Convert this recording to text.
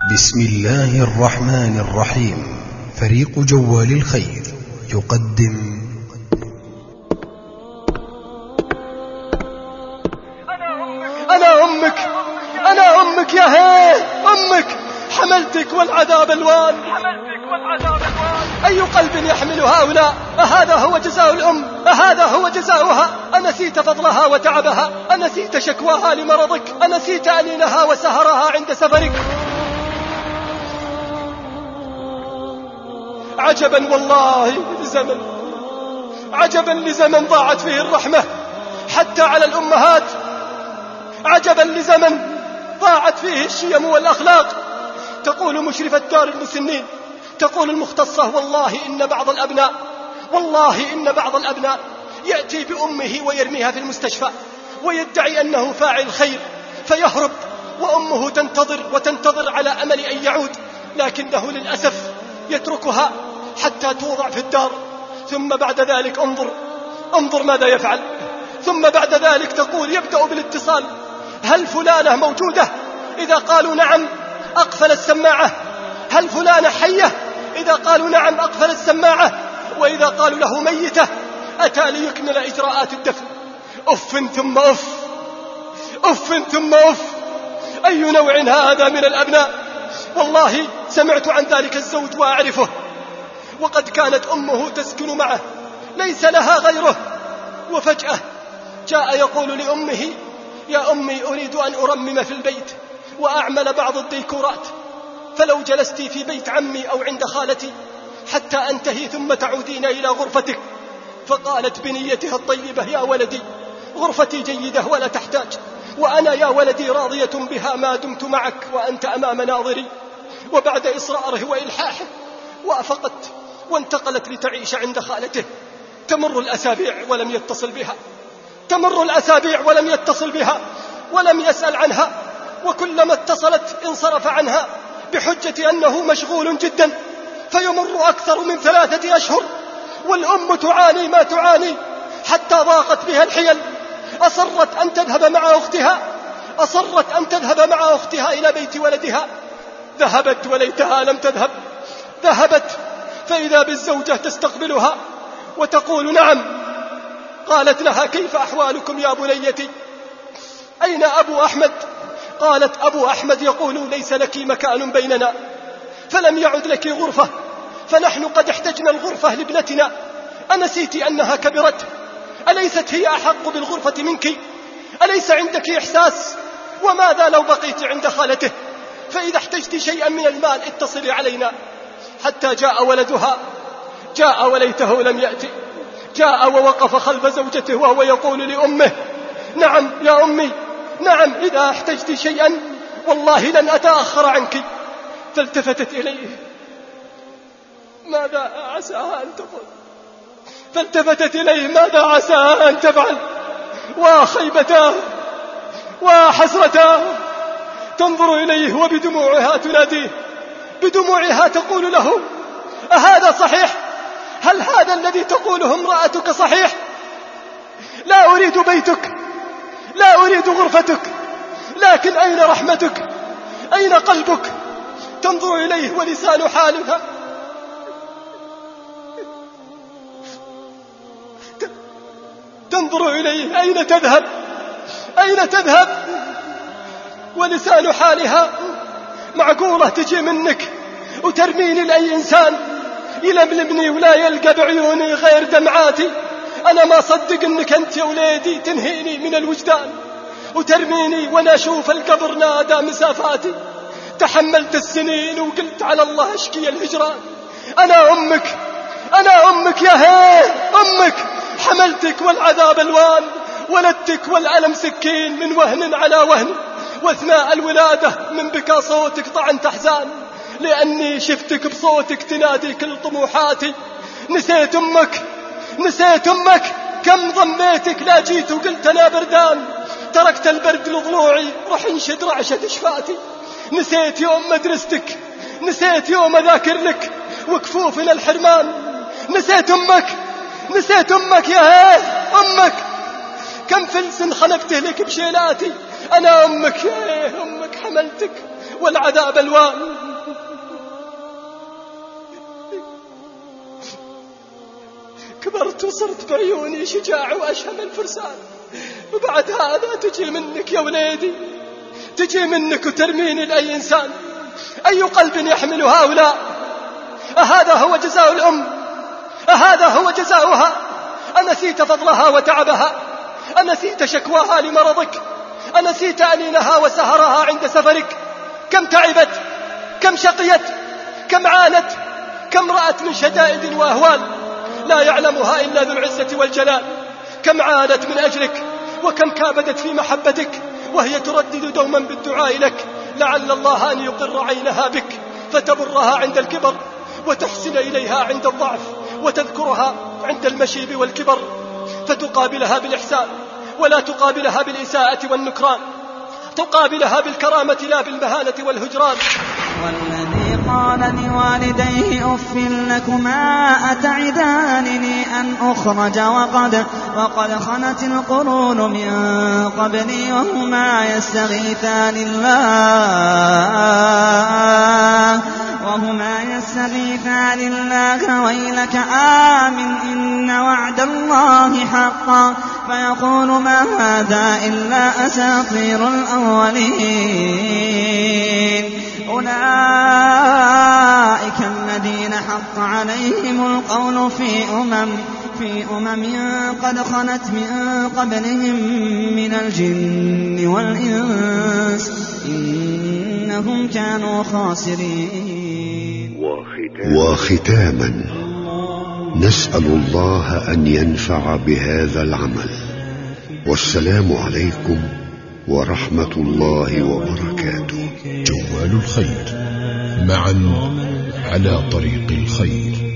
بسم الله الرحمن الرحيم. فريق جوال الخير يقدم أنا أمك يا هي أمك، حملتك والعذاب الوان. أي قلب يحمل هؤلاء؟ أهذا هو جزاء الأم؟ أهذا هو جزاؤها؟ أنسيت فضلها وتعبها؟ أنسيت شكواها لمرضك؟ أنسيت أنينها وسهرها عند سفرك؟ عجبا والله لزمن، عجبا لزمن ضاعت فيه الرحمة حتى على الأمهات، عجبا لزمن ضاعت فيه الشيم والأخلاق. تقول مشرفة دار المسنين، تقول المختصة: والله إن بعض الأبناء يأتي بأمه ويرميها في المستشفى ويدعي أنه فاعل خير فيهرب، وأمه تنتظر على أمل أن يعود، لكنه للأسف يتركها حتى توضع في الدار. ثم بعد ذلك انظر ماذا يفعل. ثم بعد ذلك تقول يبدأ بالاتصال: هل فلانة موجودة؟ إذا قالوا نعم أقفل السماعة. هل فلانة حية؟ إذا قالوا نعم أقفل السماعة. وإذا قالوا له ميتة أتى ليكمل إجراءات الدفن. أف ثم أف، أف ثم أف. أي نوع هذا من الأبناء؟ والله سمعت عن ذلك الزوج وأعرفه، وقد كانت أمه تسكن معه ليس لها غيره، وفجأة جاء يقول لأمه: يا أمي أريد أن أرمم في البيت وأعمل بعض الديكورات، فلو جلست في بيت عمي أو عند خالتي حتى أنتهي ثم تعودين إلى غرفتك. فقالت بنيتها الطيبة: يا ولدي غرفتي جيدة ولا تحتاج، وأنا يا ولدي راضية بها ما دمت معك وأنت أمام ناظري. وبعد إصراره وإلحاحه وافقت وانتقلت لتعيش عند خالته. تمر الأسابيع ولم يتصل بها ولم يسأل عنها، وكلما اتصلت انصرف عنها بحجة أنه مشغول جدا. فيمر أكثر من 3 أشهر والأم تعاني ما تعاني حتى ضاقت بها الحيل. أصرت أن تذهب مع أختها إلى بيت ولدها. ذهبت وليتها لم تذهب. ذهبت فإذا بالزوجة تستقبلها وتقول: نعم. قالت لها: كيف أحوالكم يا بنيتي؟ أين أبو أحمد؟ قالت: أبو أحمد يقول ليس لك مكان بيننا، فلم يعد لك غرفة، فنحن قد احتجنا الغرفة لابنتنا. أنسيت أنها كبرت؟ أليست هي أحق بالغرفة منك؟ أليس عندك إحساس؟ وماذا لو بقيت عند خالته؟ فإذا احتجت شيئا من المال اتصلي علينا. حتى جاء ولدها، جاء وليته لم يأتي. جاء ووقف خلف زوجته وهو يقول لأمه: نعم يا أمي، نعم، إذا احتجت شيئا والله لن أتأخر عنك. فالتفتت إليه: ماذا عساها أن تقول؟ فالتفتت إليه: ماذا عساها أن تفعل؟ وخيبتاه وحسرتاه. تنظر إليه وبدموعها تناديه، بدموعها تقول له: أهذا صحيح؟ هل هذا الذي تقوله امرأتك صحيح؟ لا أريد بيتك، لا أريد غرفتك، لكن أين رحمتك؟ أين قلبك؟ تنظر إليه ولسان حالها تنظر إليه: أين تذهب؟ أين تذهب؟ ولسان حالها: معقولة تجي منك وترميني لأي إنسان يلملمني ولا يلقى بعيوني غير دمعاتي؟ أنا ما صدق أنك أنت يا وليدي تنهيني من الوجدان وترميني وأنا أشوف القبر نادى مسافاتي. تحملت السنين وقلت على الله أشكي الهجران. أنا أمك يا هي أمك، حملتك والعذاب الوان، ولدتك والألم سكين من وهن على وهن، واثناء الولادة من بكى صوتك طعنت أحزان، لأني شفتك بصوتك تنادي كل طموحاتي. نسيت أمك، كم ضميتك لا جيت وقلت أنا بردان، تركت البرد لضلوعي رح انشد رعشة شفاتي. نسيت يوم مدرستك، نسيت يوم أذاكر لك وكفوفنا الحرمان. نسيت أمك يا هي أمك، كم فلس خنقته لك بشيلاتي. أنا أمك يا أمك، حملتك والعذاب الوان. كبرت وصرت بعيوني شجاع وأشهم الفرسان، وبعد هذا تجي منك يا وليدي، تجي منك وترميني لأي إنسان. أي قلب يحمل هؤلاء؟ أهذا هو جزاء الأم؟ أهذا هو جزاؤها؟ أنسيت فضلها وتعبها؟ أنسيت شكواها لمرضك؟ أنسيت أنينها وسهرها عند سفرك؟ كم تعبت، كم شقيت، كم عانت، كم رأت من شدائد وأهوال لا يعلمها إلا ذو العزة والجلال. كم عانت من أجلك، وكم كابدت في محبتك، وهي تردد دوما بالدعاء لك، لعل الله أن يقر عينها بك فتبرها عند الكبر، وتحسن إليها عند الضعف، وتذكرها عند المشيب والكبر، فتقابلها بالإحسان ولا تقابلها بالإساءة والنكران، تقابلها بالكرامة لا بالمهانة والهجران. والذي قال لوالديه أف لكما أتعدانني أن أخرج وقد خلت القرون من قبلي وهما يستغيثان الله ويلك آمن إن وعد الله حقا فيقول ما هذا إلا أساطير الأولين. أولئك الذين حق عليهم القول في أمم قد خلت من قبلهم من الجن والإنس إنهم كانوا خاسرين. وختاما نسأل الله أن ينفع بهذا العمل، والسلام عليكم ورحمة الله وبركاته. جوال الخير، معا على طريق الخير.